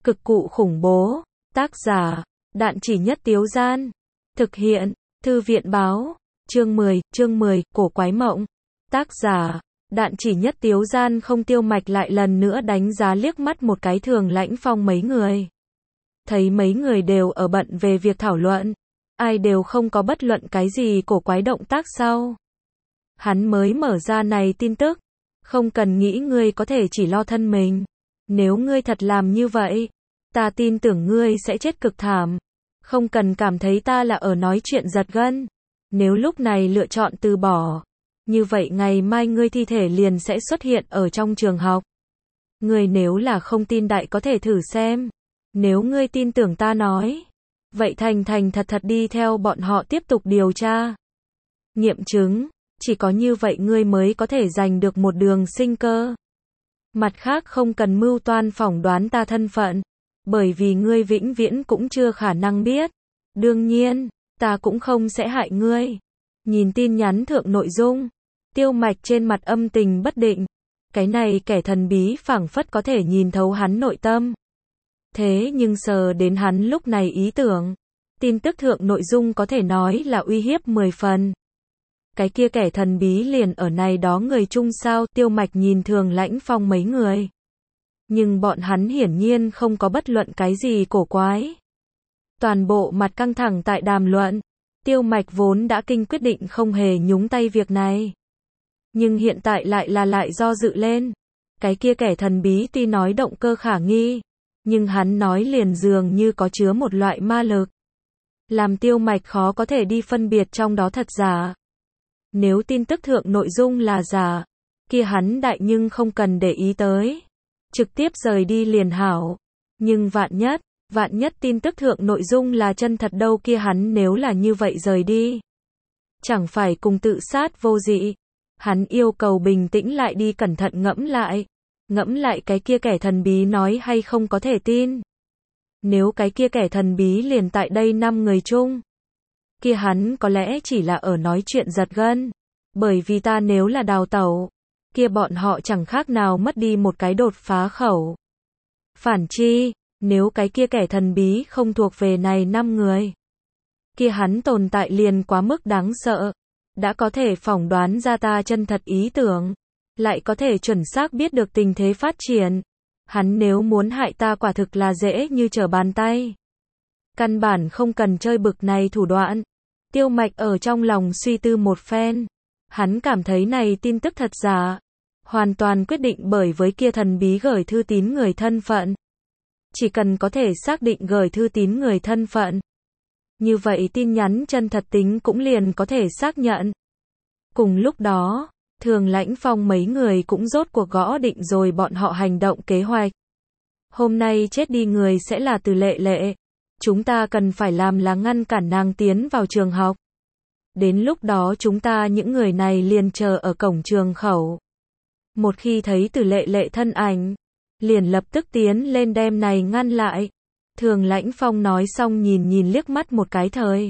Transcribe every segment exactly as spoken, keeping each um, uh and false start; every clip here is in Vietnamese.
Cực cụ khủng bố. Tác giả, Đạn Chỉ Nhất Tiếu Gian. Thực hiện, Thư viện Báo. Chương mười, chương mười, Cổ Quái Mộng. Tác giả, Đạn Chỉ Nhất Tiếu Gian. Không. Tiêu Mạch lại lần nữa đánh giá liếc mắt một cái Thường Lãnh Phong mấy người. Thấy mấy người đều ở bận về việc thảo luận. Ai đều không có bất luận cái gì cổ quái động tác sau. Hắn mới mở ra này tin tức. Không cần nghĩ ngươi có thể chỉ lo thân mình. Nếu ngươi thật làm như vậy, ta tin tưởng ngươi sẽ chết cực thảm. Không cần cảm thấy ta là ở nói chuyện giật gân. Nếu lúc này lựa chọn từ bỏ, như vậy ngày mai ngươi thi thể liền sẽ xuất hiện ở trong trường học. Ngươi nếu là không tin đại có thể thử xem. Nếu ngươi tin tưởng ta nói, vậy thành thành thật thật đi theo bọn họ tiếp tục điều tra. Nghiệm chứng, chỉ có như vậy ngươi mới có thể giành được một đường sinh cơ. Mặt khác không cần mưu toan phỏng đoán ta thân phận, bởi vì ngươi vĩnh viễn cũng chưa khả năng biết. Đương nhiên, ta cũng không sẽ hại ngươi. Nhìn tin nhắn thượng nội dung, Tiêu Mạch trên mặt âm tình bất định. Cái này kẻ thần bí phảng phất có thể nhìn thấu hắn nội tâm. Thế nhưng sờ đến hắn lúc này ý tưởng, tin tức thượng nội dung có thể nói là uy hiếp mười phần. Cái kia kẻ thần bí liền ở này đó người chung sao? Tiêu Mạch nhìn Thường Lãnh Phong mấy người. Nhưng bọn hắn hiển nhiên không có bất luận cái gì cổ quái. Toàn bộ mặt căng thẳng tại đàm luận. Tiêu Mạch vốn đã kinh quyết định không hề nhúng tay việc này. Nhưng hiện tại lại là lại do dự lên. Cái kia kẻ thần bí tuy nói động cơ khả nghi, nhưng hắn nói liền dường như có chứa một loại ma lực. Làm Tiêu Mạch khó có thể đi phân biệt trong đó thật giả. Nếu tin tức thượng nội dung là giả, kia hắn đại nhưng không cần để ý tới. Trực tiếp rời đi liền hảo. Nhưng vạn nhất, vạn nhất tin tức thượng nội dung là chân thật đâu, kia hắn nếu là như vậy rời đi, chẳng phải cùng tự sát vô dị. Hắn yêu cầu bình tĩnh lại đi cẩn thận ngẫm lại. Ngẫm lại cái kia kẻ thần bí nói hay không có thể tin. Nếu cái kia kẻ thần bí liền tại đây năm người chung, kia hắn có lẽ chỉ là ở nói chuyện giật gân. Bởi vì ta nếu là đào tẩu, kia bọn họ chẳng khác nào mất đi một cái đột phá khẩu. Phản chi, nếu cái kia kẻ thần bí không thuộc về này năm người, kia hắn tồn tại liền quá mức đáng sợ. Đã có thể phỏng đoán ra ta chân thật ý tưởng, lại có thể chuẩn xác biết được tình thế phát triển. Hắn nếu muốn hại ta quả thực là dễ như trở bàn tay. Căn bản không cần chơi bực này thủ đoạn. Tiêu Mạch ở trong lòng suy tư một phen. Hắn cảm thấy này tin tức thật giả. Hoàn toàn quyết định bởi với kia thần bí gửi thư tín người thân phận. Chỉ cần có thể xác định gửi thư tín người thân phận, như vậy tin nhắn chân thật tính cũng liền có thể xác nhận. Cùng lúc đó, Thường Lãnh Phong mấy người cũng rốt cuộc gõ định rồi bọn họ hành động kế hoạch. Hôm nay chết đi người sẽ là Từ Lệ Lệ. Chúng ta cần phải làm là ngăn cản nàng tiến vào trường học. Đến lúc đó chúng ta những người này liền chờ ở cổng trường khẩu. Một khi thấy Từ Lệ Lệ thân ảnh, liền lập tức tiến lên đem này ngăn lại. Thường Lãnh Phong nói xong nhìn nhìn liếc mắt một cái thời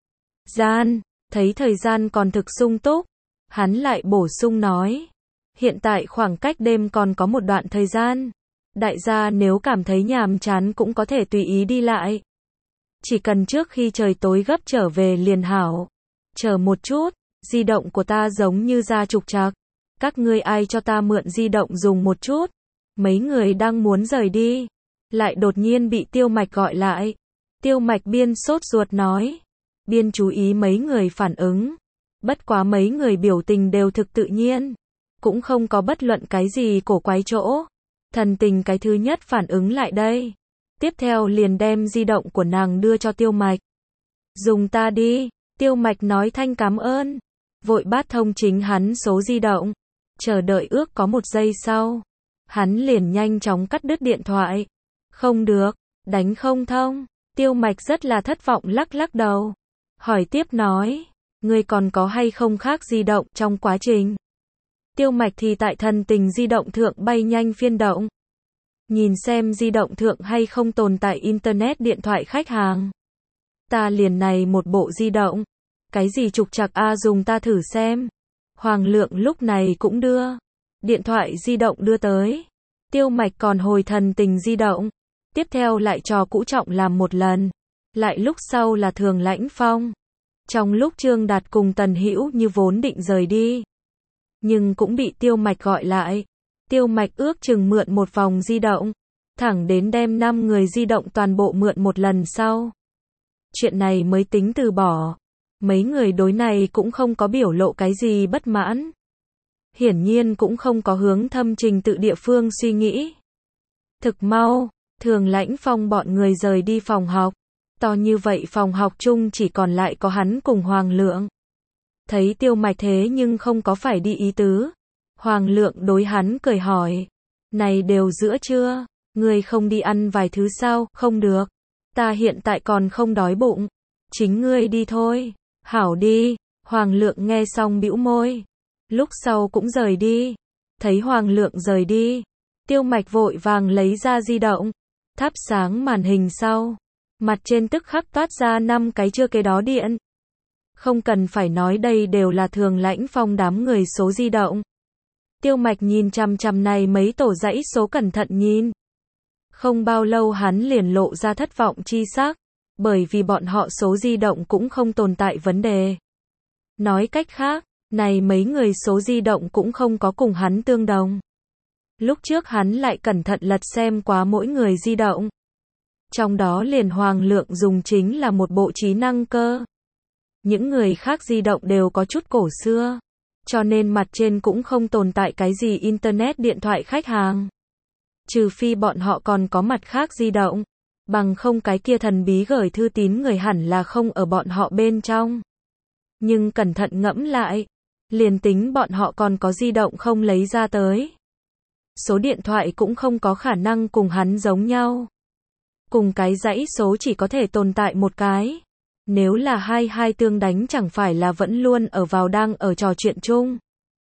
gian, thấy thời gian còn thực sung túc. Hắn lại bổ sung nói, hiện tại khoảng cách đêm còn có một đoạn thời gian. Đại gia nếu cảm thấy nhàm chán cũng có thể tùy ý đi lại. Chỉ cần trước khi trời tối gấp trở về liền hảo. Chờ một chút, di động của ta giống như ra trục trặc. Các ngươi ai cho ta mượn di động dùng một chút. Mấy người đang muốn rời đi, lại đột nhiên bị Tiêu Mạch gọi lại. Tiêu Mạch biên sốt ruột nói, biên chú ý mấy người phản ứng. Bất quá mấy người biểu tình đều thực tự nhiên, cũng không có bất luận cái gì cổ quái chỗ. Thần tình cái thứ nhất phản ứng lại đây. Tiếp theo liền đem di động của nàng đưa cho Tiêu Mạch. Dùng ta đi. Tiêu Mạch nói thanh cảm ơn. Vội bắt thông chính hắn số di động. Chờ đợi ước có một giây sau, hắn liền nhanh chóng cắt đứt điện thoại. Không được, đánh không thông. Tiêu Mạch rất là thất vọng lắc lắc đầu. Hỏi tiếp nói, ngươi còn có hay không khác di động trong quá trình? Tiêu Mạch thì tại thần tình di động thượng bay nhanh phiên động. Nhìn xem di động thượng hay không tồn tại internet điện thoại khách hàng. Ta liền này một bộ di động. Cái gì trục trặc a dùng ta thử xem. Hoàng Lượng lúc này cũng đưa điện thoại di động đưa tới. Tiêu Mạch còn hồi thần tình di động. Tiếp theo lại cho Cũ Trọng làm một lần. Lại lúc sau là Thường Lãnh Phong. Trong lúc Trương Đạt cùng Tần Hữu Như vốn định rời đi, nhưng cũng bị Tiêu Mạch gọi lại. Tiêu Mạch ước chừng mượn một vòng di động, thẳng đến đem năm người di động toàn bộ mượn một lần sau. Chuyện này mới tính từ bỏ. Mấy người đối này cũng không có biểu lộ cái gì bất mãn. Hiển nhiên cũng không có hướng thâm trình tự địa phương suy nghĩ. Thực mau, Thường Lãnh Phong bọn người rời đi phòng học. To như vậy phòng học chung chỉ còn lại có hắn cùng Hoàng Lượng. Thấy Tiêu Mạch thế nhưng không có phải đi ý tứ. Hoàng Lượng đối hắn cười hỏi. Này đều giữa trưa, ngươi không đi ăn vài thứ sao? Không được. Ta hiện tại còn không đói bụng. Chính ngươi đi thôi. Hảo đi. Hoàng Lượng nghe xong bĩu môi. Lúc sau cũng rời đi. Thấy Hoàng Lượng rời đi, Tiêu Mạch vội vàng lấy ra di động, thắp sáng màn hình sau. Mặt trên tức khắc toát ra năm cái chưa kế đó điện. Không cần phải nói đây đều là Thường Lãnh Phong đám người số di động. Tiêu Mạch nhìn chằm chằm này mấy tổ dãy số cẩn thận nhìn. Không bao lâu hắn liền lộ ra thất vọng chi sắc, bởi vì bọn họ số di động cũng không tồn tại vấn đề. Nói cách khác, này mấy người số di động cũng không có cùng hắn tương đồng. Lúc trước hắn lại cẩn thận lật xem quá mỗi người di động. Trong đó liền Hoàng Lượng dùng chính là một bộ trí năng cơ. Những người khác di động đều có chút cổ xưa, cho nên mặt trên cũng không tồn tại cái gì internet điện thoại khách hàng. Trừ phi bọn họ còn có mặt khác di động, bằng không cái kia thần bí gửi thư tín người hẳn là không ở bọn họ bên trong. Nhưng cẩn thận ngẫm lại, liền tính bọn họ còn có di động không lấy ra tới. Số điện thoại cũng không có khả năng cùng hắn giống nhau. Cùng cái dãy số chỉ có thể tồn tại một cái. Nếu là hai hai tương đánh chẳng phải là vẫn luôn ở vào đang ở trò chuyện chung.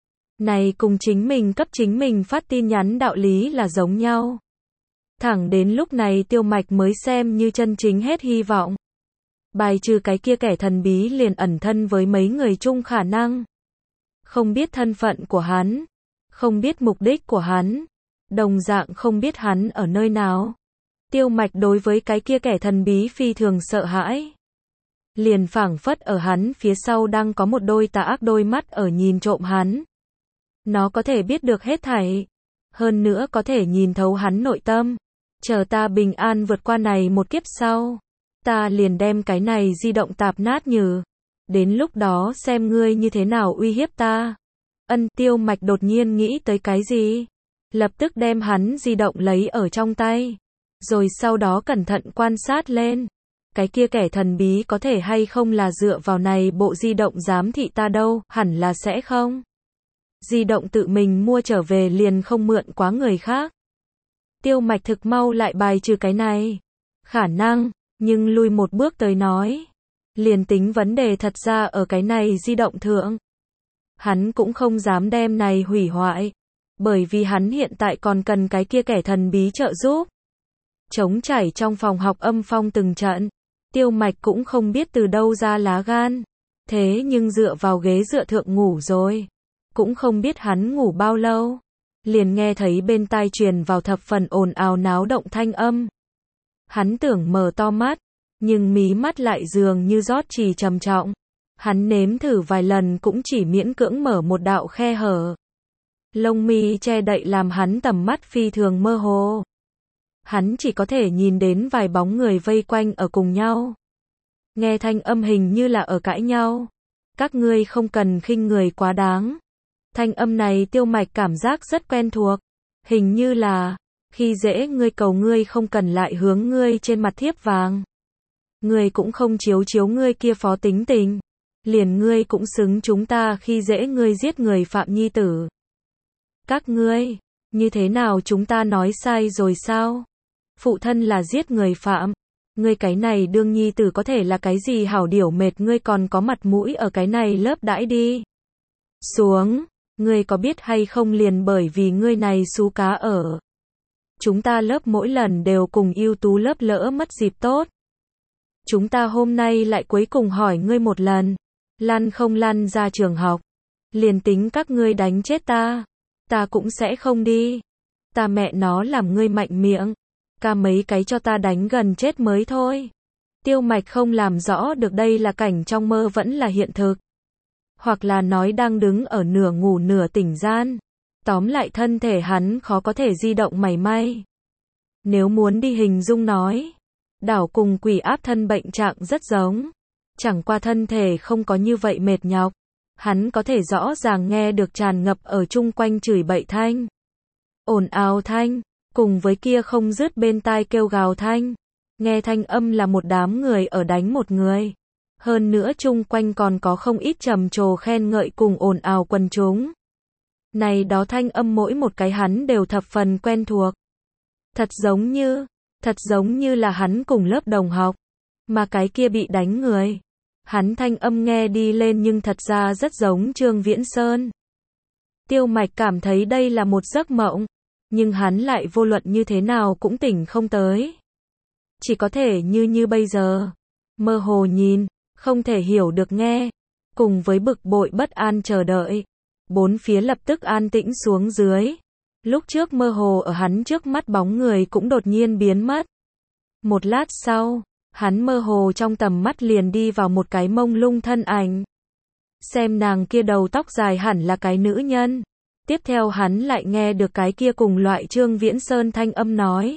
Này cùng chính mình cấp chính mình phát tin nhắn đạo lý là giống nhau. Thẳng đến lúc này Tiêu Mạch mới xem như chân chính hết hy vọng. Bài trừ cái kia kẻ thần bí liền ẩn thân với mấy người chung khả năng. Không biết thân phận của hắn, không biết mục đích của hắn, đồng dạng không biết hắn ở nơi nào. Tiêu Mạch đối với cái kia kẻ thần bí phi thường sợ hãi. Liền phảng phất ở hắn phía sau đang có một đôi tà ác đôi mắt ở nhìn trộm hắn. Nó có thể biết được hết thảy, hơn nữa có thể nhìn thấu hắn nội tâm. Chờ ta bình an vượt qua này một kiếp sau, ta liền đem cái này di động tạp nát nhừ. Đến lúc đó xem ngươi như thế nào uy hiếp ta. Ân, Tiêu Mạch đột nhiên nghĩ tới cái gì, lập tức đem hắn di động lấy ở trong tay, rồi sau đó cẩn thận quan sát lên. Cái kia kẻ thần bí có thể hay không là dựa vào này bộ di động giám thị ta đâu, hẳn là sẽ không. Di động tự mình mua trở về liền không mượn quá người khác. Tiêu Mạch thực mau lại bài trừ cái này khả năng, nhưng lui một bước tới nói, liền tính vấn đề thật ra ở cái này di động thượng. Hắn cũng không dám đem này hủy hoại, bởi vì hắn hiện tại còn cần cái kia kẻ thần bí trợ giúp. Trống chảy trong phòng học âm phong từng trận, Tiêu Mạch cũng không biết từ đâu ra lá gan, thế nhưng dựa vào ghế dựa thượng ngủ rồi. Cũng không biết hắn ngủ bao lâu, liền nghe thấy bên tai truyền vào thập phần ồn ào náo động thanh âm. Hắn tưởng mở to mắt, nhưng mí mắt lại dường như rót trì trầm trọng. Hắn nếm thử vài lần cũng chỉ miễn cưỡng mở một đạo khe hở. Lông mi che đậy làm hắn tầm mắt phi thường mơ hồ. Hắn chỉ có thể nhìn đến vài bóng người vây quanh ở cùng nhau. Nghe thanh âm hình như là ở cãi nhau. Các ngươi không cần khinh người quá đáng. Thanh âm này Tiêu Mạch cảm giác rất quen thuộc. Hình như là, khi dễ ngươi cầu ngươi không cần lại hướng ngươi trên mặt thiếp vàng. Ngươi cũng không chiếu chiếu ngươi kia phó tính tình. Liền ngươi cũng xứng chúng ta khi dễ ngươi giết người phạm nhi tử. Các ngươi, như thế nào chúng ta nói sai rồi sao? Phụ thân là giết người phạm. Ngươi cái này đương nhi tử có thể là cái gì hảo điểu mệt ngươi còn có mặt mũi ở cái này lớp đãi đi. Xuống, ngươi có biết hay không liền bởi vì ngươi này xú cá ở. Chúng ta lớp mỗi lần đều cùng ưu tú lớp lỡ mất dịp tốt. Chúng ta hôm nay lại cuối cùng hỏi ngươi một lần. Lăn không lăn ra trường học. Liền tính các ngươi đánh chết ta. Ta cũng sẽ không đi. Ta mẹ nó làm ngươi mạnh miệng. ca mấy cái cho ta đánh gần chết mới thôi. Tiêu Mạch không làm rõ được đây là cảnh trong mơ vẫn là hiện thực. Hoặc là nói đang đứng ở nửa ngủ nửa tỉnh gian. Tóm lại thân thể hắn khó có thể di động mảy may. Nếu muốn đi hình dung nói, đảo cùng quỷ áp thân bệnh trạng rất giống. Chẳng qua thân thể không có như vậy mệt nhọc. Hắn có thể rõ ràng nghe được tràn ngập ở chung quanh chửi bậy thanh, ồn ào thanh, cùng với kia không dứt bên tai kêu gào thanh. Nghe thanh âm là một đám người ở đánh một người. Hơn nữa chung quanh còn có không ít trầm trồ khen ngợi cùng ồn ào quần chúng. Này đó thanh âm mỗi một cái hắn đều thập phần quen thuộc. Thật giống như, thật giống như là hắn cùng lớp đồng học. Mà cái kia bị đánh người, hắn thanh âm nghe đi lên nhưng thật ra rất giống Trương Viễn Sơn. Tiêu Mạch cảm thấy đây là một giấc mộng, nhưng hắn lại vô luận như thế nào cũng tỉnh không tới. Chỉ có thể như như bây giờ, mơ hồ nhìn, không thể hiểu được nghe, cùng với bực bội bất an chờ đợi. Bốn phía lập tức an tĩnh xuống dưới. Lúc trước mơ hồ ở hắn trước mắt bóng người cũng đột nhiên biến mất. Một lát sau, hắn mơ hồ trong tầm mắt liền đi vào một cái mông lung thân ảnh. Xem nàng kia đầu tóc dài hẳn là cái nữ nhân. Tiếp theo hắn lại nghe được cái kia cùng loại Trương Viễn Sơn thanh âm nói.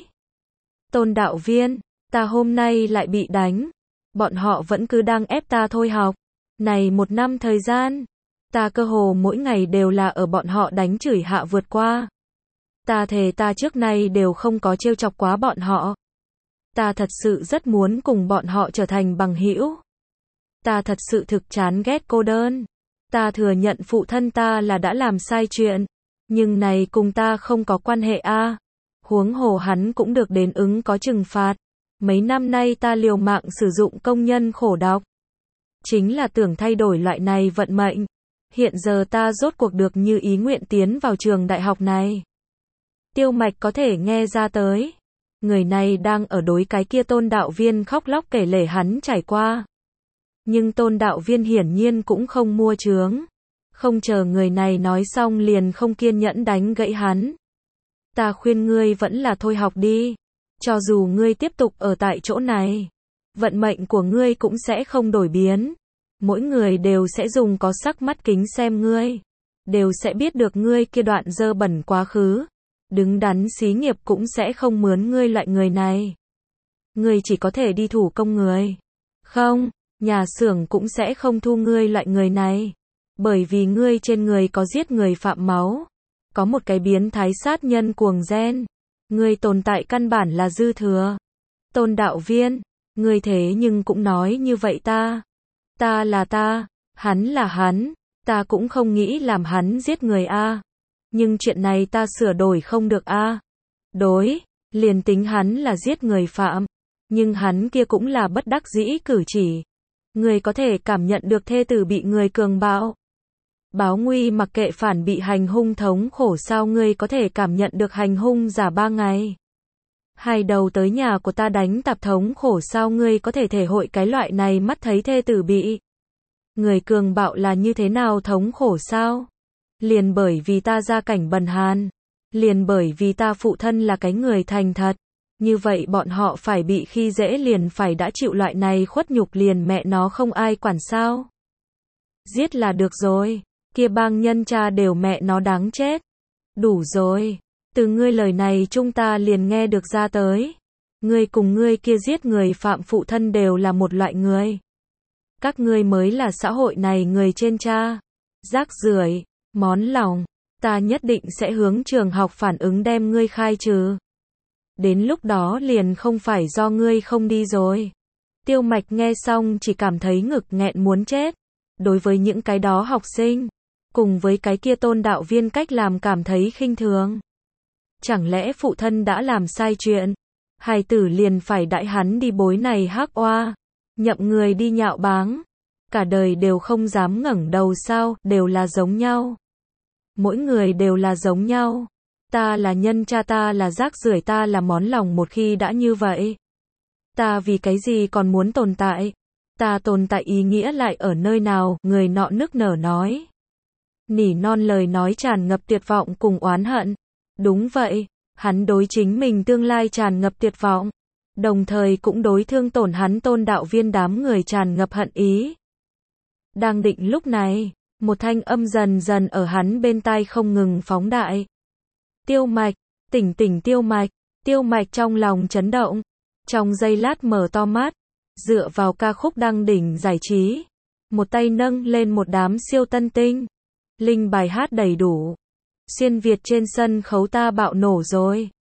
Tôn đạo viên, ta hôm nay lại bị đánh. Bọn họ vẫn cứ đang ép ta thôi học. Này một năm thời gian, ta cơ hồ mỗi ngày đều là ở bọn họ đánh chửi hạ vượt qua. Ta thề ta trước nay đều không có trêu chọc quá bọn họ. Ta thật sự rất muốn cùng bọn họ trở thành bằng hữu. Ta thật sự thực chán ghét cô đơn. Ta thừa nhận phụ thân ta là đã làm sai chuyện, nhưng này cùng ta không có quan hệ a. À. Huống hồ hắn cũng được đến ứng có trừng phạt. Mấy năm nay ta liều mạng sử dụng công nhân khổ đọc, chính là tưởng thay đổi loại này vận mệnh. Hiện giờ ta rốt cuộc được như ý nguyện tiến vào trường đại học này. Tiêu Mạch có thể nghe ra tới. Người này đang ở đối cái kia Tôn đạo viên khóc lóc kể lể hắn trải qua. Nhưng Tôn đạo viên hiển nhiên cũng không mua chướng. Không chờ người này nói xong liền không kiên nhẫn đánh gãy hắn. Ta khuyên ngươi vẫn là thôi học đi. Cho dù ngươi tiếp tục ở tại chỗ này, vận mệnh của ngươi cũng sẽ không đổi biến. Mỗi người đều sẽ dùng có sắc mắt kính xem ngươi. Đều sẽ biết được ngươi kia đoạn dơ bẩn quá khứ. Đứng đắn xí nghiệp cũng sẽ không mướn ngươi loại người này. Ngươi chỉ có thể đi thủ công người. Không, nhà xưởng cũng sẽ không thu ngươi loại người này. Bởi vì ngươi trên người có giết người phạm máu. Có một cái biến thái sát nhân cuồng gen. Ngươi tồn tại căn bản là dư thừa. Tôn đạo viên, ngươi thế nhưng cũng nói như vậy ta. Ta là ta, hắn là hắn, ta cũng không nghĩ làm hắn giết người a. Nhưng chuyện này ta sửa đổi không được a. Đối, liền tính hắn là giết người phạm, nhưng hắn kia cũng là bất đắc dĩ cử chỉ. Người có thể cảm nhận được thê tử bị người cường bạo. Báo nguy mặc kệ phản bị hành hung thống khổ sao ngươi có thể cảm nhận được hành hung giả ba ngày. Hai đầu tới nhà của ta đánh tạp thống khổ sao ngươi có thể thể hội cái loại này mắt thấy thê tử bị người cường bạo là như thế nào thống khổ sao? Liền bởi vì ta gia cảnh bần hàn. Liền bởi vì ta phụ thân là cái người thành thật. Như vậy bọn họ phải bị khi dễ liền phải đã chịu loại này khuất nhục liền mẹ nó không ai quản sao? Giết là được rồi. Kia bang nhân cha đều mẹ nó đáng chết. Đủ rồi. Từ ngươi lời này chúng ta liền nghe được ra tới. Ngươi cùng ngươi kia giết người phạm phụ thân đều là một loại người. Các ngươi mới là xã hội này người trên cha. Rác rưởi, món lòng. Ta nhất định sẽ hướng trường học phản ứng đem ngươi khai trừ. Đến lúc đó liền không phải do ngươi không đi rồi. Tiêu Mạch nghe xong chỉ cảm thấy ngực nghẹn muốn chết. Đối với những cái đó học sinh, cùng với cái kia Tôn đạo viên cách làm cảm thấy khinh thường. Chẳng lẽ phụ thân đã làm sai chuyện? Hài tử liền phải đãi hắn đi bối này hắc oa, nhậm người đi nhạo báng. Cả đời đều không dám ngẩng đầu sao, đều là giống nhau. Mỗi người đều là giống nhau. Ta là nhân cha ta là rác rưởi ta là món lòng một khi đã như vậy. Ta vì cái gì còn muốn tồn tại? Ta tồn tại ý nghĩa lại ở nơi nào? Người nọ nức nở nói. Nỉ non lời nói tràn ngập tuyệt vọng cùng oán hận. Đúng vậy, Hắn đối chính mình tương lai tràn ngập tuyệt vọng, đồng thời cũng đối thương tổn hắn tôn đạo viên đám người tràn ngập hận ý. Đang định lúc này, một thanh âm dần dần ở hắn bên tai không ngừng phóng đại. Tiêu Mạch, tỉnh tỉnh Tiêu Mạch, Tiêu Mạch trong lòng chấn động, trong giây lát mở to mắt, dựa vào ca khúc đăng đỉnh giải trí, một tay nâng lên một đám siêu tân tinh, linh bài hát đầy đủ. Xuyên Việt trên sân khấu ta bạo nổ rồi.